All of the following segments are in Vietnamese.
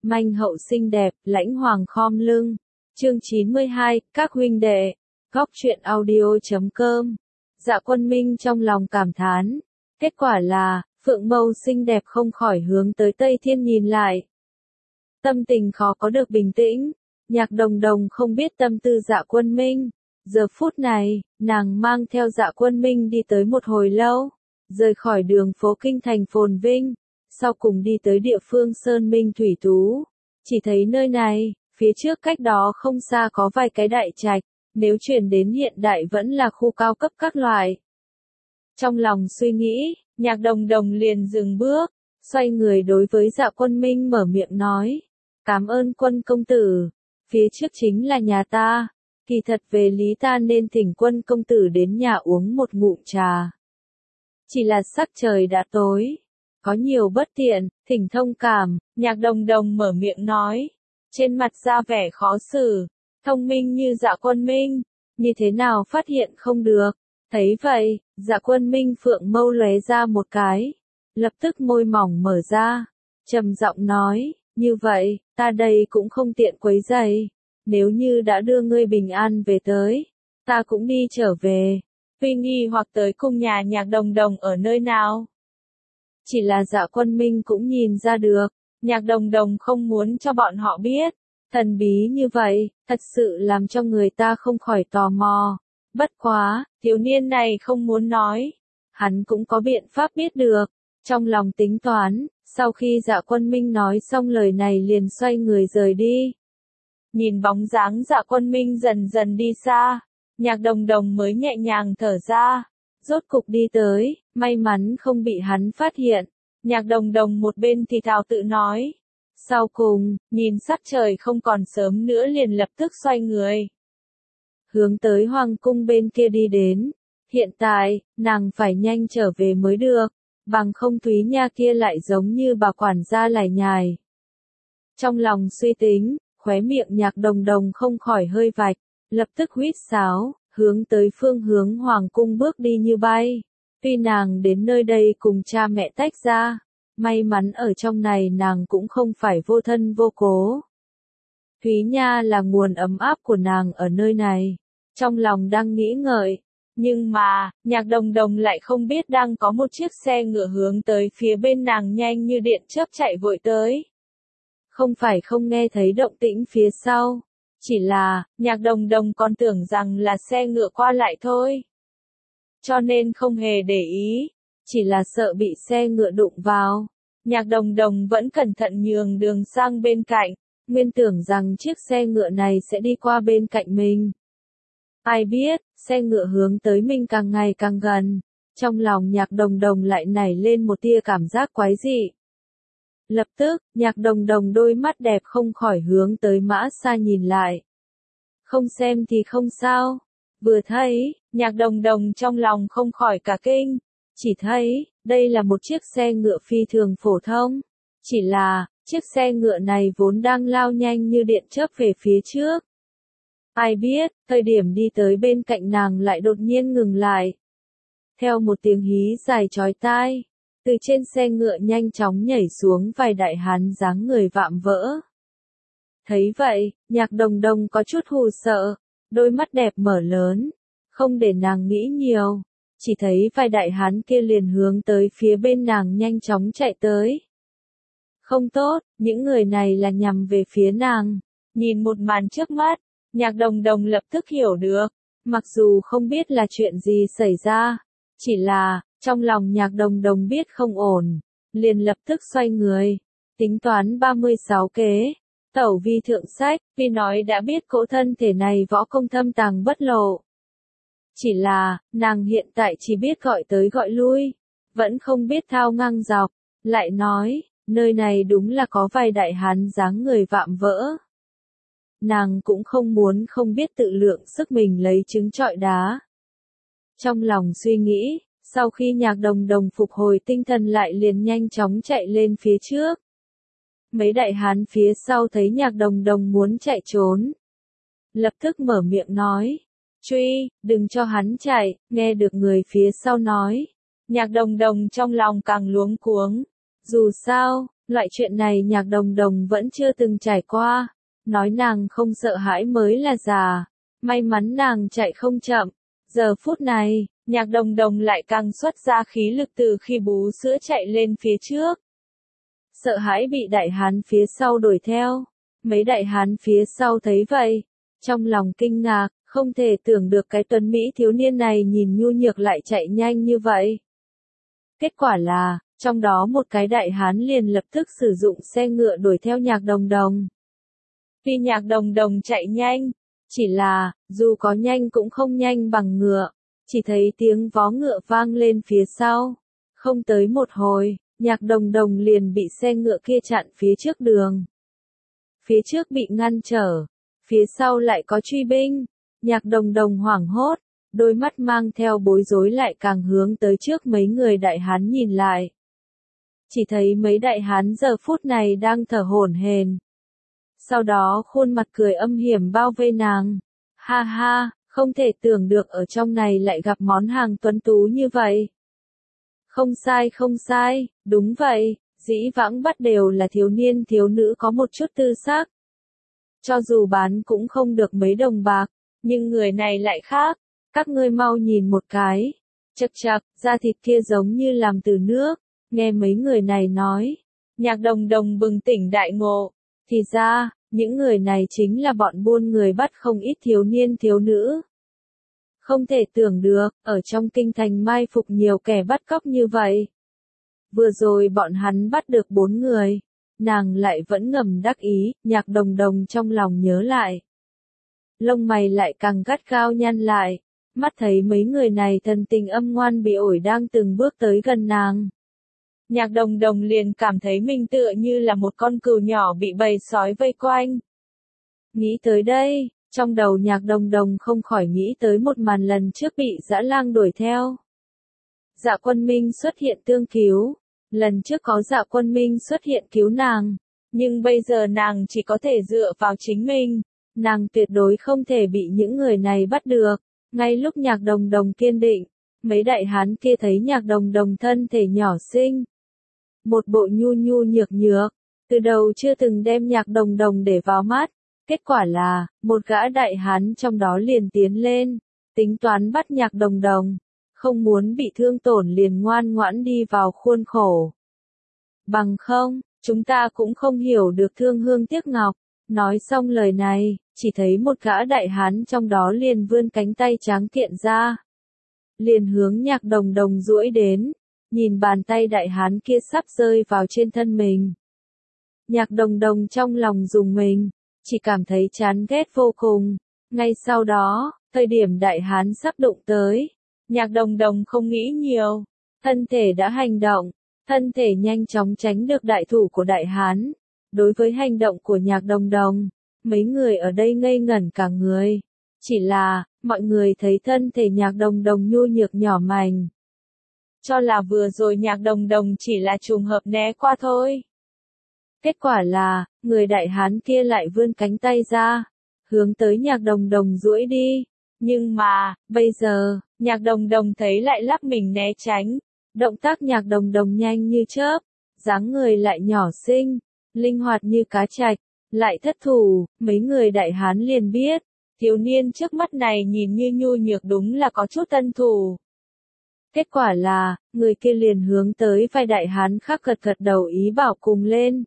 manh hậu xinh đẹp, lãnh hoàng khom lưng. Chương 92, các huynh đệ. Góc truyện audio.com. Dạ Quân Minh trong lòng cảm thán. Kết quả là, phượng mâu xinh đẹp không khỏi hướng tới Tây Thiên nhìn lại. Tâm tình khó có được bình tĩnh. Nhạc Đồng Đồng không biết tâm tư Dạ Quân Minh. Giờ phút này, nàng mang theo Dạ Quân Minh đi tới một hồi lâu, rời khỏi đường phố kinh thành phồn vinh, sau cùng đi tới địa phương Sơn Minh Thủy Tú. Chỉ thấy nơi này, phía trước cách đó không xa có vài cái đại trạch, nếu chuyển đến hiện đại vẫn là khu cao cấp các loại. Trong lòng suy nghĩ, Nhạc Đồng Đồng liền dừng bước, xoay người đối với Dạ Quân Minh mở miệng nói, cảm ơn Quân công tử, phía trước chính là nhà ta. Kỳ thật về lý ta nên thỉnh Quân công tử đến nhà uống một ngụm trà. Chỉ là sắc trời đã tối, có nhiều bất tiện, thỉnh thông cảm. Nhạc Đồng Đồng mở miệng nói, trên mặt ra vẻ khó xử. Thông minh như Dạ Quân Minh, như thế nào phát hiện không được. Thấy vậy, Dạ Quân Minh phượng mâu lóe ra một cái, lập tức môi mỏng mở ra, trầm giọng nói, như vậy, ta đây cũng không tiện quấy rầy. Nếu như đã đưa ngươi bình an về tới, ta cũng đi trở về. Huy nghi hoặc tới cung nhà Nhạc Đồng Đồng ở nơi nào. Chỉ là Dạ Quân Minh cũng nhìn ra được, Nhạc Đồng Đồng không muốn cho bọn họ biết. Thần bí như vậy, thật sự làm cho người ta không khỏi tò mò. Bất quá, thiếu niên này không muốn nói. Hắn cũng có biện pháp biết được. Trong lòng tính toán, sau khi Dạ Quân Minh nói xong lời này liền xoay người rời đi. Nhìn bóng dáng Dạ Quân Minh dần dần đi xa, Nhạc Đồng Đồng mới nhẹ nhàng thở ra. Rốt cục đi tới, may mắn không bị hắn phát hiện. Nhạc Đồng Đồng một bên thì thào tự nói. Sau cùng, nhìn sắc trời không còn sớm nữa liền lập tức xoay người. Hướng tới hoàng cung bên kia đi đến. Hiện tại, nàng phải nhanh trở về mới được, bằng không Thúy Nha kia lại giống như bà quản gia lải nhải. Trong lòng suy tính, khóe miệng Nhạc Đồng Đồng không khỏi hơi vạch, lập tức huýt sáo, hướng tới phương hướng hoàng cung bước đi như bay. Tuy nàng đến nơi đây cùng cha mẹ tách ra, may mắn ở trong này nàng cũng không phải vô thân vô cố. Thúy Nha là nguồn ấm áp của nàng ở nơi này. Trong lòng đang nghĩ ngợi, nhưng mà, Nhạc Đồng Đồng lại không biết đang có một chiếc xe ngựa hướng tới phía bên nàng nhanh như điện chớp chạy vội tới. Không phải không nghe thấy động tĩnh phía sau, chỉ là, Nhạc Đồng Đồng còn tưởng rằng là xe ngựa qua lại thôi. Cho nên không hề để ý, chỉ là sợ bị xe ngựa đụng vào. Nhạc Đồng Đồng vẫn cẩn thận nhường đường sang bên cạnh, nguyên tưởng rằng chiếc xe ngựa này sẽ đi qua bên cạnh mình. Ai biết, xe ngựa hướng tới mình càng ngày càng gần, trong lòng Nhạc Đồng Đồng lại nảy lên một tia cảm giác quái dị. Lập tức, Nhạc Đồng Đồng đôi mắt đẹp không khỏi hướng tới Mã Sa nhìn lại. Không xem thì không sao. Vừa thấy, Nhạc Đồng Đồng trong lòng không khỏi cả kinh. Chỉ thấy, đây là một chiếc xe ngựa phi thường phổ thông. Chỉ là, chiếc xe ngựa này vốn đang lao nhanh như điện chớp về phía trước. Ai biết, thời điểm đi tới bên cạnh nàng lại đột nhiên ngừng lại. Theo một tiếng hí dài chói tai, từ trên xe ngựa nhanh chóng nhảy xuống vài đại hán dáng người vạm vỡ. Thấy vậy, Nhạc Đồng Đồng có chút hù sợ, đôi mắt đẹp mở lớn, không để nàng nghĩ nhiều, chỉ thấy vài đại hán kia liền hướng tới phía bên nàng nhanh chóng chạy tới. Không tốt, những người này là nhằm về phía nàng. Nhìn một màn trước mắt, Nhạc Đồng Đồng lập tức hiểu được, mặc dù không biết là chuyện gì xảy ra, chỉ là, trong lòng Nhạc Đồng Đồng biết không ổn, liền lập tức xoay người, tính toán 36 kế, tẩu vi thượng sách, vì nói đã biết cỗ thân thể này võ công thâm tàng bất lộ. Chỉ là, nàng hiện tại chỉ biết gọi tới gọi lui, vẫn không biết thao ngang dọc, lại nói, nơi này đúng là có vài đại hán dáng người vạm vỡ. Nàng cũng không muốn không biết tự lượng sức mình lấy trứng trọi đá. Trong lòng suy nghĩ, sau khi Nhạc Đồng Đồng phục hồi tinh thần lại liền nhanh chóng chạy lên phía trước. Mấy đại hán phía sau thấy Nhạc Đồng Đồng muốn chạy trốn, lập tức mở miệng nói, truy, đừng cho hắn chạy. Nghe được người phía sau nói, Nhạc Đồng Đồng trong lòng càng luống cuống. Dù sao, Loại chuyện này Nhạc Đồng Đồng vẫn chưa từng trải qua. Nói nàng không sợ hãi mới là già. May mắn nàng chạy không chậm. Giờ phút này, Nhạc Đồng Đồng lại càng xuất ra khí lực từ khi bú sữa chạy lên phía trước. Sợ hãi bị đại hán phía sau đuổi theo. Mấy đại hán phía sau thấy vậy. Trong lòng kinh ngạc, không thể tưởng được cái tuấn Mỹ thiếu niên này nhìn nhu nhược lại chạy nhanh như vậy. Kết quả là, trong đó một cái đại hán liền lập tức sử dụng xe ngựa đuổi theo Nhạc Đồng Đồng. Vì Nhạc Đồng Đồng chạy nhanh, chỉ là, dù có nhanh cũng không nhanh bằng ngựa, chỉ thấy tiếng vó ngựa vang lên phía sau. Không tới một hồi, Nhạc Đồng Đồng liền bị xe ngựa kia chặn phía trước đường. Phía trước bị ngăn trở, phía sau lại có truy binh. Nhạc Đồng Đồng hoảng hốt, đôi mắt mang theo bối rối lại càng hướng tới trước mấy người đại hán nhìn lại. Chỉ thấy mấy đại hán giờ phút này đang thở hổn hển. Sau đó khuôn mặt cười âm hiểm bao vây nàng. Ha ha, không thể tưởng được ở trong này lại gặp món hàng tuấn tú như vậy. Không sai, đúng vậy, dĩ vãng bắt đều là thiếu niên thiếu nữ có một chút tư sắc. Cho dù bán cũng không được mấy đồng bạc, nhưng người này lại khác, các ngươi mau nhìn một cái. Chậc chậc, da thịt kia giống như làm từ nước, nghe mấy người này nói. Nhạc Đồng Đồng bừng tỉnh đại ngộ, thì ra, những người này chính là bọn buôn người bắt không ít thiếu niên thiếu nữ. Không thể tưởng được, ở trong kinh thành mai phục nhiều kẻ bắt cóc như vậy. Vừa rồi bọn hắn bắt được 4 người, nàng lại vẫn ngầm đắc ý, Nhạc Đồng Đồng trong lòng nhớ lại. Lông mày lại càng gắt gao nhăn lại, mắt thấy mấy người này thần tình âm ngoan bị ổi đang từng bước tới gần nàng. Nhạc Đồng Đồng liền cảm thấy mình tựa như là một con cừu nhỏ bị bầy sói vây quanh. Nghĩ tới đây, trong đầu Nhạc Đồng Đồng không khỏi nghĩ tới một màn lần trước bị dã lang đuổi theo. Dạ Quân Minh xuất hiện tương cứu, lần trước có Dạ Quân Minh xuất hiện cứu nàng, nhưng bây giờ nàng chỉ có thể dựa vào chính mình, nàng tuyệt đối không thể bị những người này bắt được. Ngay lúc Nhạc Đồng Đồng kiên định, mấy đại hán kia thấy Nhạc Đồng Đồng thân thể nhỏ xinh, một bộ nhu nhược nhược, từ đầu chưa từng đem Nhạc Đồng Đồng để vào mắt. Kết quả là, một gã đại hán trong đó liền tiến lên, tính toán bắt Nhạc Đồng Đồng, không muốn bị thương tổn liền ngoan ngoãn đi vào khuôn khổ. Bằng không, chúng ta cũng không hiểu được thương hương tiếc ngọc. Nói xong lời này, chỉ thấy một gã đại hán trong đó liền vươn cánh tay tráng kiện ra. Liền hướng Nhạc Đồng Đồng duỗi đến, nhìn bàn tay đại hán kia sắp rơi vào trên thân mình. Nhạc Đồng Đồng trong lòng rùng mình, chỉ cảm thấy chán ghét vô cùng. Ngay sau đó, thời điểm đại hán sắp đụng tới, Nhạc Đồng Đồng không nghĩ nhiều, thân thể đã hành động, thân thể nhanh chóng tránh được đại thủ của đại hán. Đối với hành động của Nhạc Đồng Đồng, mấy người ở đây ngây ngẩn cả người. Chỉ là, mọi người thấy thân thể Nhạc Đồng Đồng nhu nhược nhỏ mảnh. Cho là vừa rồi Nhạc Đồng Đồng chỉ là trùng hợp né qua thôi. Kết quả là, người đại hán kia lại vươn cánh tay ra, hướng tới Nhạc Đồng Đồng duỗi đi. Nhưng mà, bây giờ, Nhạc Đồng Đồng thấy lại lắc mình né tránh. Động tác Nhạc Đồng Đồng nhanh như chớp, dáng người lại nhỏ xinh, linh hoạt như cá trạch, lại thất thủ. Mấy người đại hán liền biết, thiếu niên trước mắt này nhìn như nhu nhược đúng là có chút tân thủ. Kết quả là, người kia liền hướng tới vai đại hán khác gật đầu ý bảo cùng lên.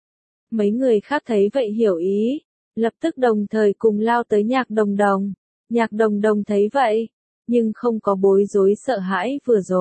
Mấy người khác thấy vậy hiểu ý, lập tức đồng thời cùng lao tới Nhạc Đồng Đồng. Nhạc Đồng Đồng thấy vậy, nhưng không có bối rối sợ hãi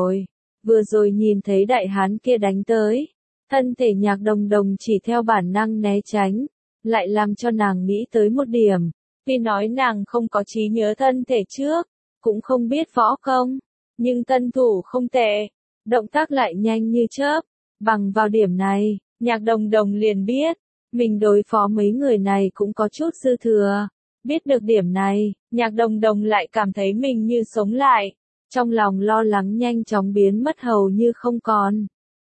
vừa rồi nhìn thấy đại hán kia đánh tới. Thân thể Nhạc Đồng Đồng chỉ theo bản năng né tránh, lại làm cho nàng nghĩ tới một điểm. Vì nói nàng không có trí nhớ thân thể trước, cũng không biết võ công, nhưng tân thủ không tệ, động tác lại nhanh như chớp. Bằng vào điểm này, Nhạc Đồng Đồng liền biết, mình đối phó mấy người này cũng có chút dư thừa. Biết được điểm này, Nhạc Đồng Đồng lại cảm thấy mình như sống lại, trong lòng lo lắng nhanh chóng biến mất hầu như không còn.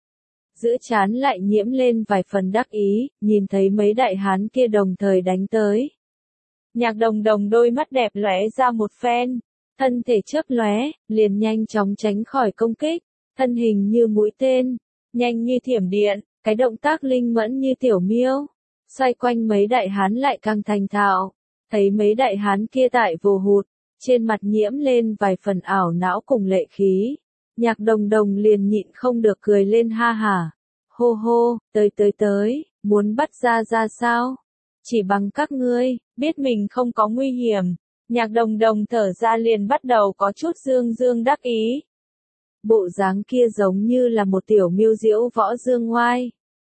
Giữa trán lại nhiễm lên vài phần đắc ý, nhìn thấy mấy đại hán kia đồng thời đánh tới. Nhạc Đồng Đồng đôi mắt đẹp lóe ra một phen, thân thể chớp lóe, liền nhanh chóng tránh khỏi công kích, thân hình như mũi tên, nhanh như thiểm điện, Cái động tác linh mẫn như tiểu miêu, xoay quanh mấy đại hán lại càng thành thạo. Thấy mấy đại hán kia tại vồ hụt, trên mặt nhiễm lên vài phần ảo não cùng lệ khí. Nhạc Đồng Đồng liền nhịn không được cười lên ha hả. Hô hô, tới, muốn bắt ra sao? Chỉ bằng các ngươi, biết mình không có nguy hiểm. Nhạc Đồng Đồng thở ra liền bắt đầu có chút dương dương đắc ý. Bộ dáng kia giống như là một tiểu miêu diễu võ dương ngoai.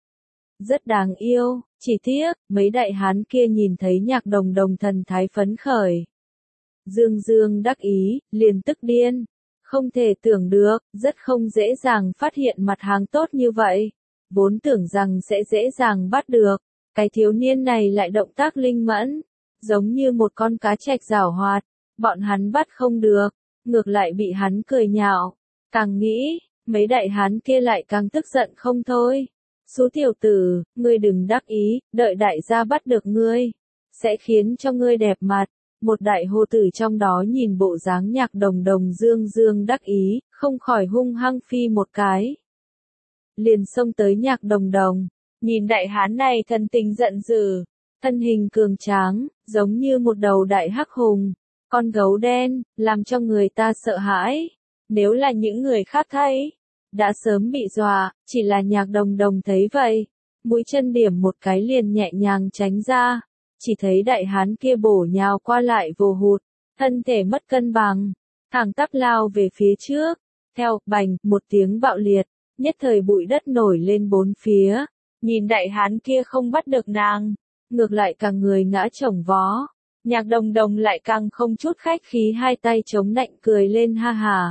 Rất đáng yêu, chỉ tiếc, mấy đại hán kia nhìn thấy Nhạc Đồng Đồng thần thái phấn khởi. Dương dương đắc ý, liền tức điên. Không thể tưởng được, rất không dễ dàng phát hiện mặt hàng tốt như vậy. Vốn tưởng rằng sẽ dễ dàng bắt được. Cái thiếu niên này lại động tác linh mẫn. Giống như một con cá trạch giảo hoạt. Bọn hắn bắt không được. Ngược lại bị hắn cười nhạo. Càng nghĩ, mấy đại hán kia lại càng tức giận không thôi. Xú tiểu tử, ngươi đừng đắc ý, đợi đại gia bắt được ngươi. Sẽ khiến cho ngươi đẹp mặt. Một đại hô tử trong đó nhìn bộ dáng Nhạc Đồng Đồng dương dương đắc ý, không khỏi hung hăng phi một cái. Liền xông tới Nhạc Đồng Đồng, nhìn đại hán này thần tình giận dữ, thân hình cường tráng, giống như một đầu đại hắc hùng, con gấu đen, làm cho người ta sợ hãi. Nếu là những người khác thấy, đã sớm bị dọa, chỉ là Nhạc Đồng Đồng thấy vậy, mũi chân điểm một cái liền nhẹ nhàng tránh ra. Chỉ thấy đại hán kia bổ nhào qua lại vồ hụt, thân thể mất cân bằng, thẳng tắp lao về phía trước. Theo, bành, một tiếng bạo liệt, nhất thời bụi đất nổi lên bốn phía. Nhìn đại hán kia không bắt được nàng, ngược lại càng người ngã chồng vó. Nhạc Đồng Đồng lại càng không chút khách khí hai tay chống nạnh cười lên ha hà.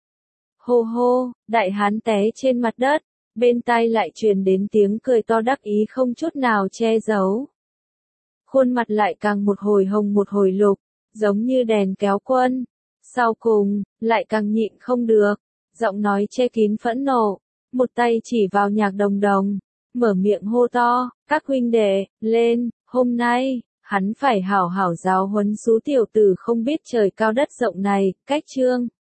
Hô hô, đại hán té trên mặt đất, bên tai lại truyền đến tiếng cười to đắc ý không chút nào che giấu. Khuôn mặt lại càng một hồi hồng một hồi lục, giống như đèn kéo quân. Sau cùng, lại càng nhịn không được, giọng nói che kín phẫn nộ, một tay chỉ vào Nhạc Đồng Đồng, mở miệng hô to, các huynh đệ, lên, hôm nay, hắn phải hảo hảo giáo huấn xú tiểu tử không biết trời cao đất rộng này, cách chương.